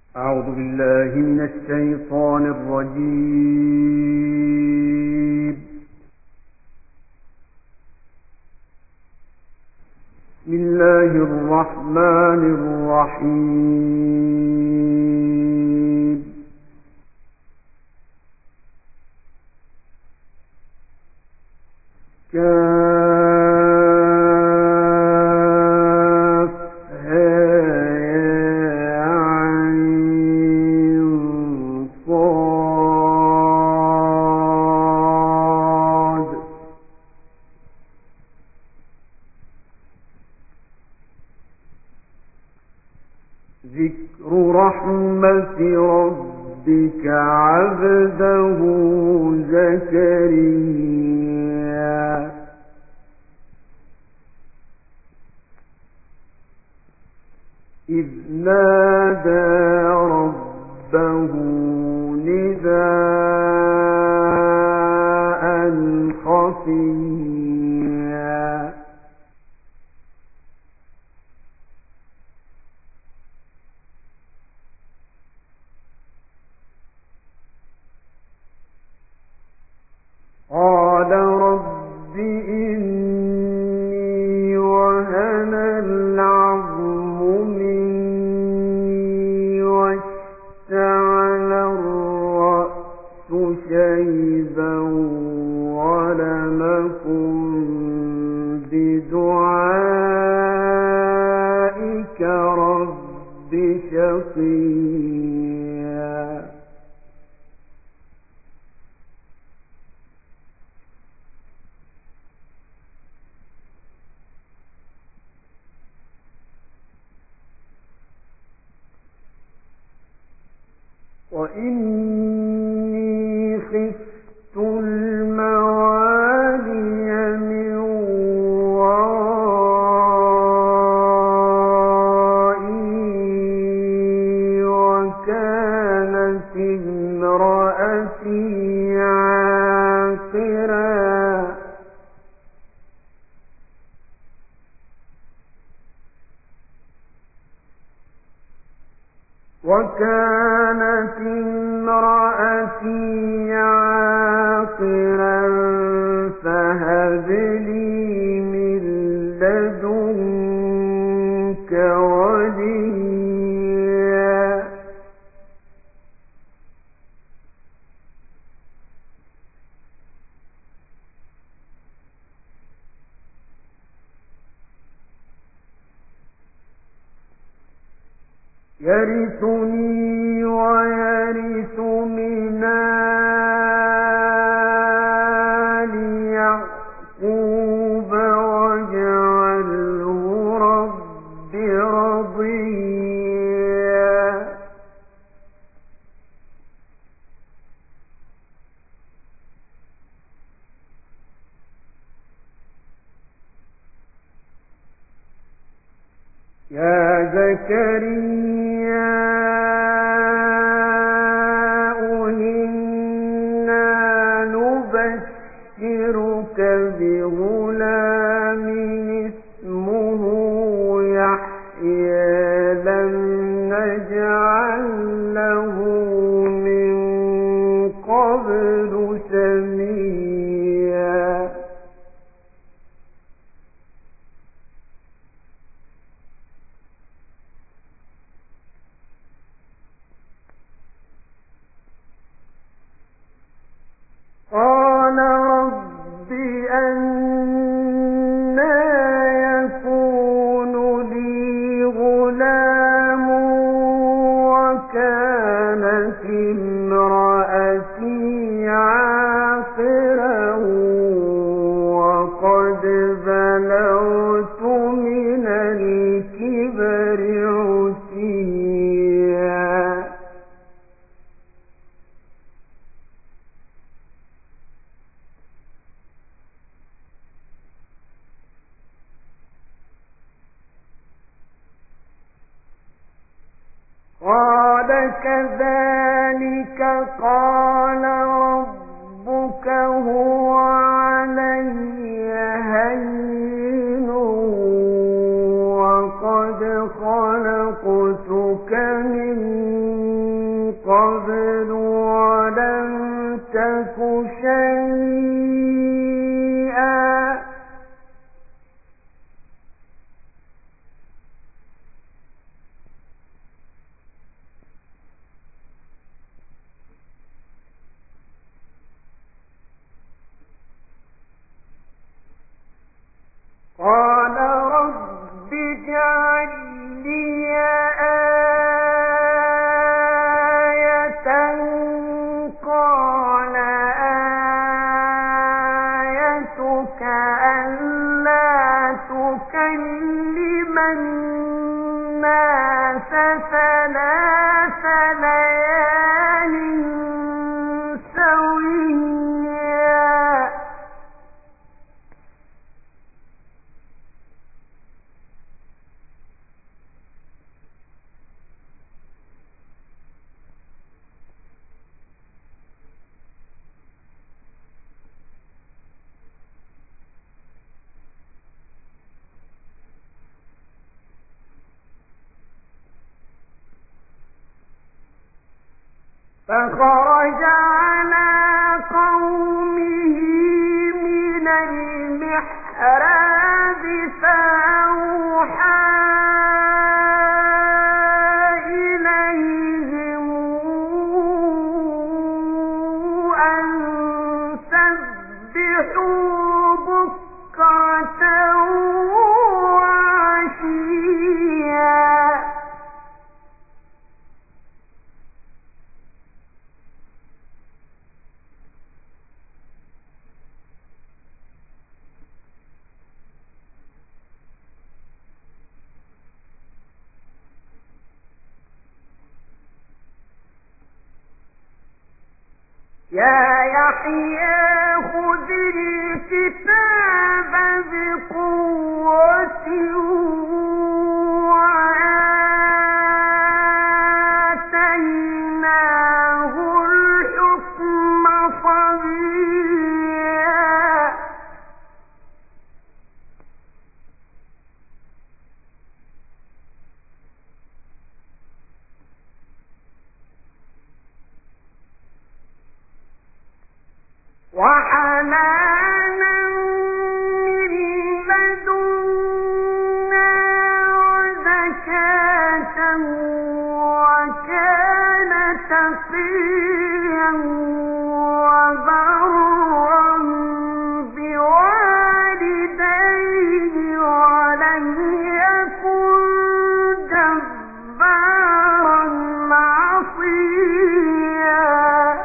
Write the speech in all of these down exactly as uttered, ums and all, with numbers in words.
أعوذ بالله من الشيطان الرجيم. بسم الله الرحمن الرحيم. ذكر رحمة ربك عبده زكريا إذ نادى ربه نداء خفيا قال رب إني وهن العظم مني واشتعل الرأس شيبا ولم أكن بدعائك رب شقيا وإني خفت الموالي من ورائي وكانت امرأتي عاقرا وكانت امرأتي عاقرا فهب لي من لدنك وليا يرثني ويرث من آل يعقوب واجعله رب رضيا يا زكريا إنا نبشرك بغلام اسمه يحيى لم نجعل له من قبل سميا قال رب أنى يكون لي غلام وكانت امرأتي عاقرا وقد بلغت من الكبر عتيا قال كذلك قال ربك هو علي هين وقد خلقتك من وكلم الناس ثلاث ليال سويا فخرج على قومه من المحراب فأوحى إليهم أن سبحوا بكرة وعشيا يا يحيى خذ الكتاب بقوة وآتيناه الحكم صبيا وحنانا من لدنا وزكاة وكان تقيا وبرا بوالديه ولم يكن جبارا عصيا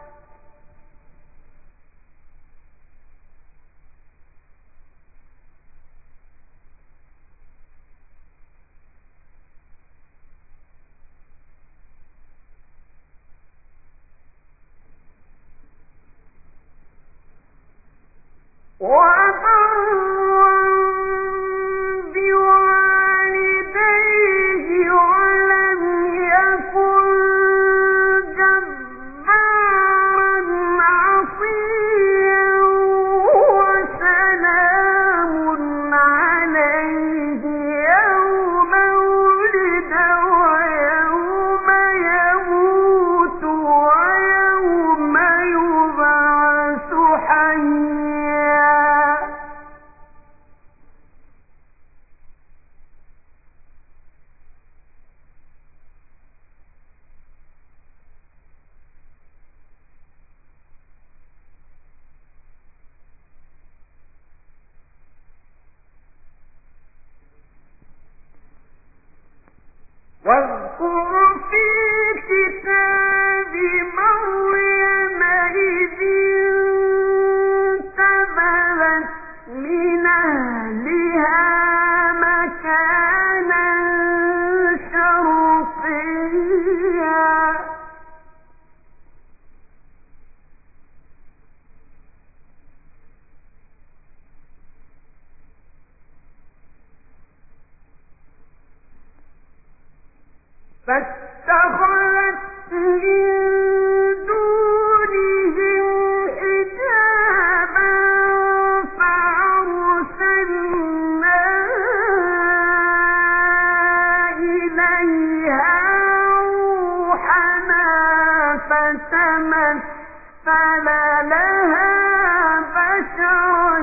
وبرا بوالديه ولم يكن جبارا عصيا وسلام عليه يوم ولد ويوم يموت ويوم يبعث حيا واذكر في الكتاب مريم إذ انتبذت من أهلها مكانا شرقيا فاتخذت من دونهم حجابا فأرسلنا إليها روحنا فتمثل لها بشرا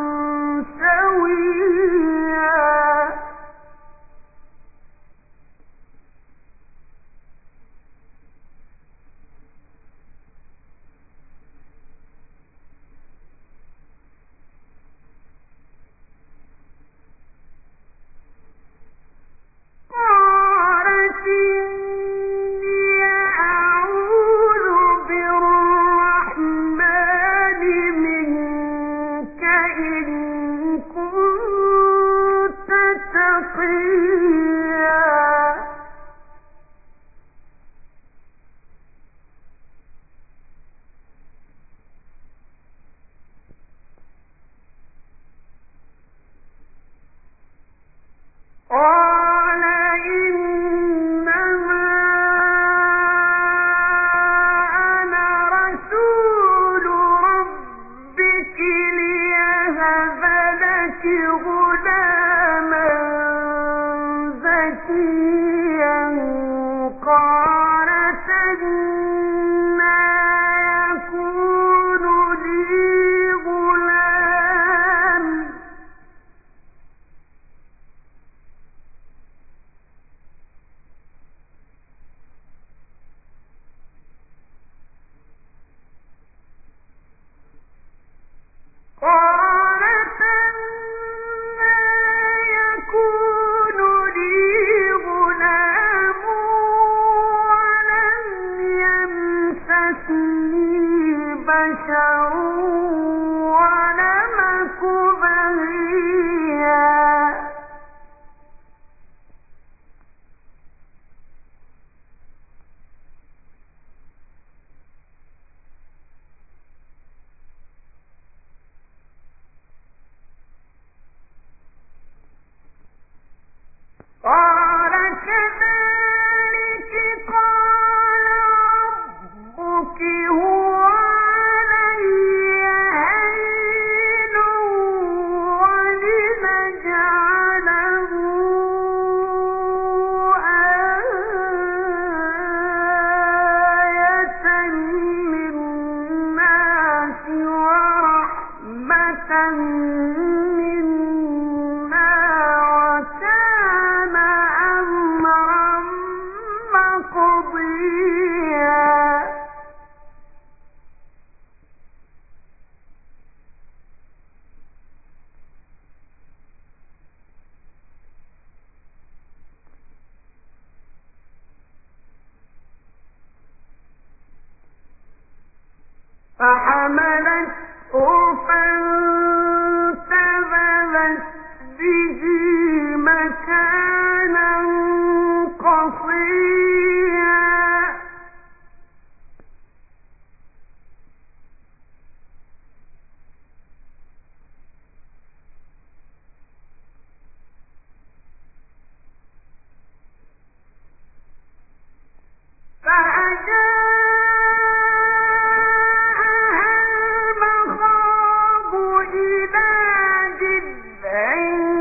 سويا قالت إني أعوذ بالرحمن زكيا قالت أنى يكون لي غلام قالت أنى يكون لي غلام ولم يمسسني بشر ولم أك بغيا قال كذلك قال ربك هو علي هين ولنجعله آية للناس ورحمة منا وكان أمرا مقضيا فحملته فانتبذت به مكانا قصيا فأجاءها المخاض إلى جذع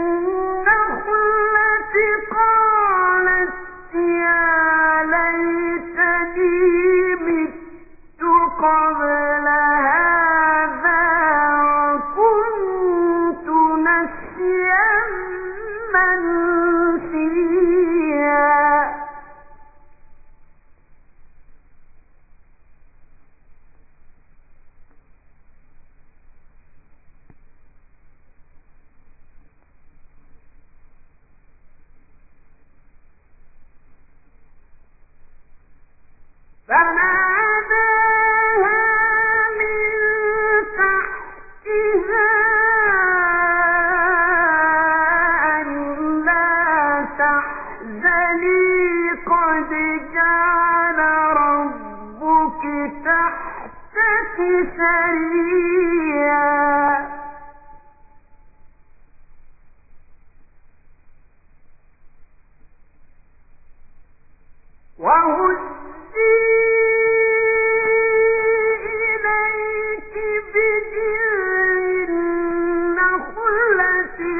النخلة قالت يا ليتني مت قبل هذا وكنت نسيا منسيا فناداها من تحتها ألا تحزني قد جعل ربك تحتك سريا وهزي إليك بجذع النخلة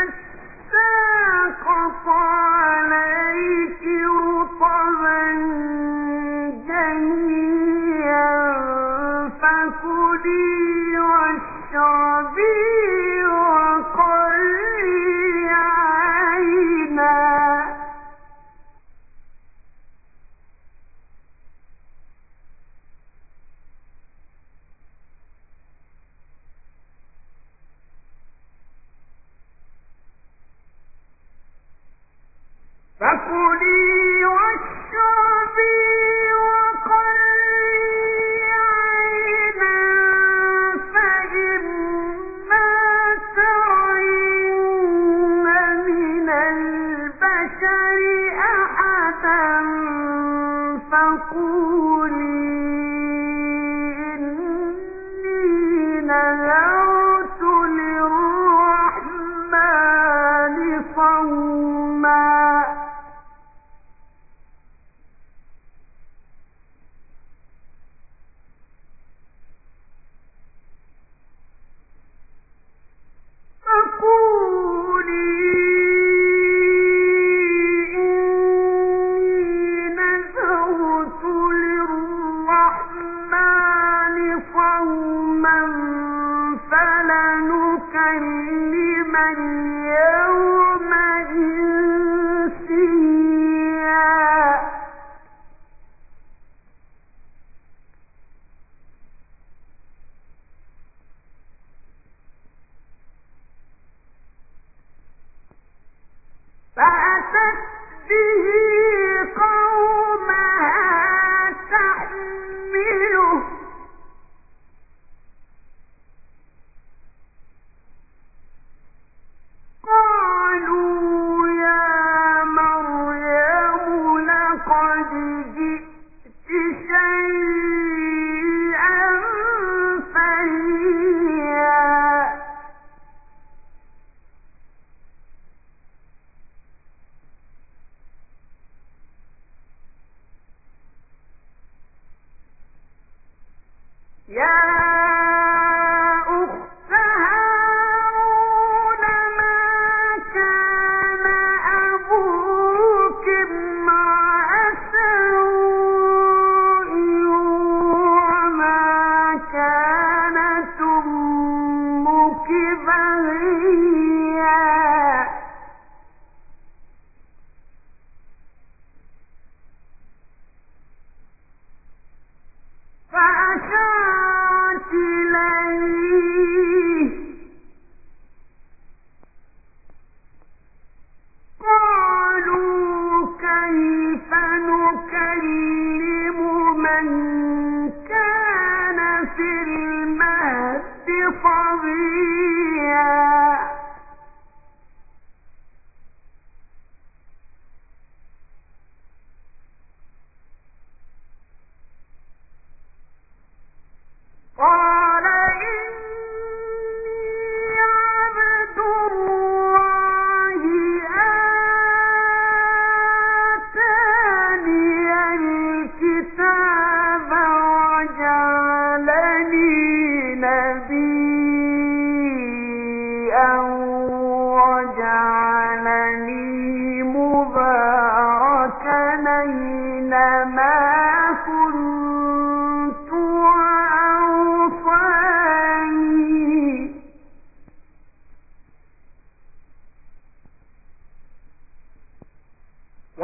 تساقط عليك رطبا جنيا فكلي واشربي وقري عينا فكلي واشربي وقري عينا فإما ترين من البشر أحدا فقولي إني نذرت للرحمن صوما فقولي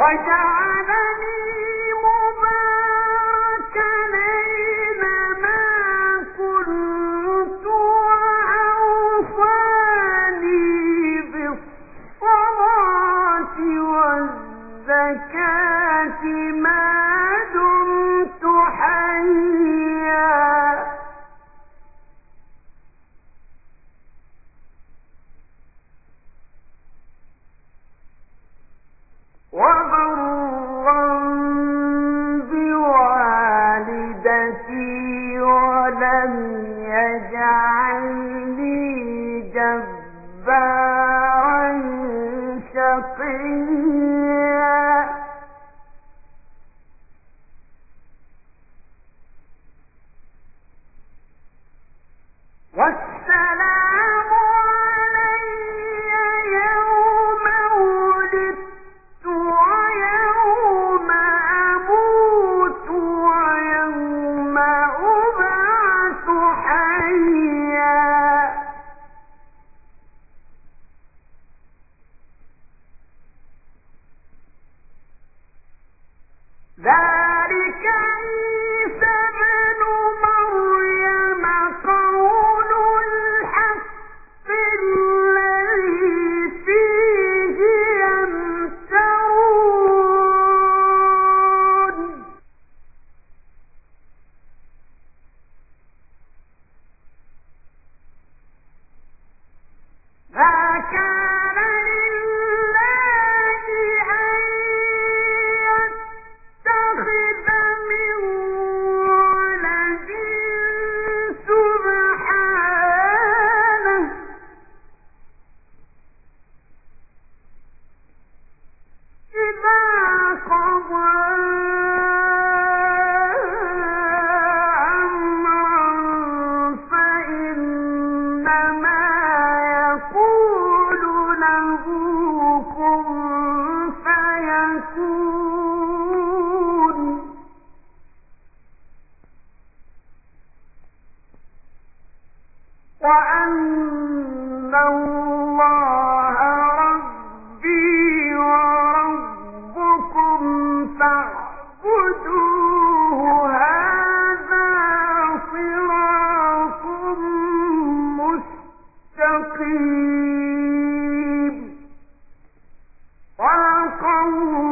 مستقيم. صدق الله